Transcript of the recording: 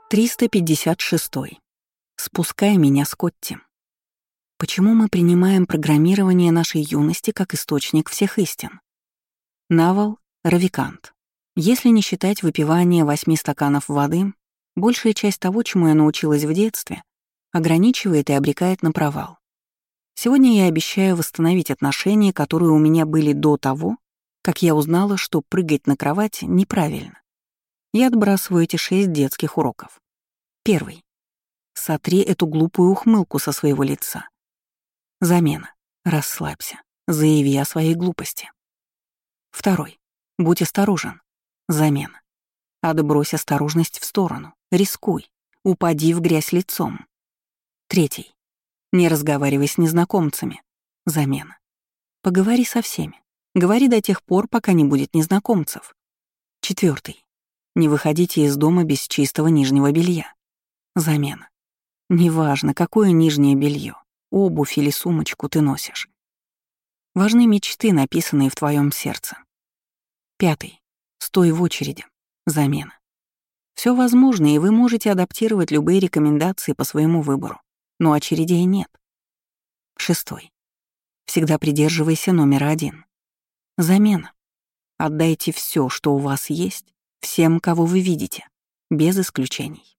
356. Спускай меня, Скотти. Почему мы принимаем программирование нашей юности как источник всех истин? Навал Равикант. Если не считать выпивание 8 стаканов воды, большая часть того, чему я научилась в детстве, ограничивает и обрекает на провал. Сегодня я обещаю восстановить отношения, которые у меня были до того, как я узнала, что прыгать на кровать неправильно. Я отбрасываю эти 6 детских уроков. 1. Сотри эту глупую ухмылку со своего лица. Замена. Расслабься. Заяви о своей глупости. 2. Будь осторожен. Замена. Отбрось осторожность в сторону. Рискуй. Упади в грязь лицом. 3. Не разговаривай с незнакомцами. Замена. Поговори со всеми. Говори до тех пор, пока не будет незнакомцев. 4. Не выходите из дома без чистого нижнего белья. Замена. Неважно, какое нижнее белье, обувь или сумочку ты носишь. Важны мечты, написанные в твоем сердце. 5. Стой в очереди. Замена. Все возможно, и вы можете адаптировать любые рекомендации по своему выбору, но очередей нет. 6. Всегда придерживайся номера 1. Замена. Отдайте все, что у вас есть, всем, кого вы видите, без исключений.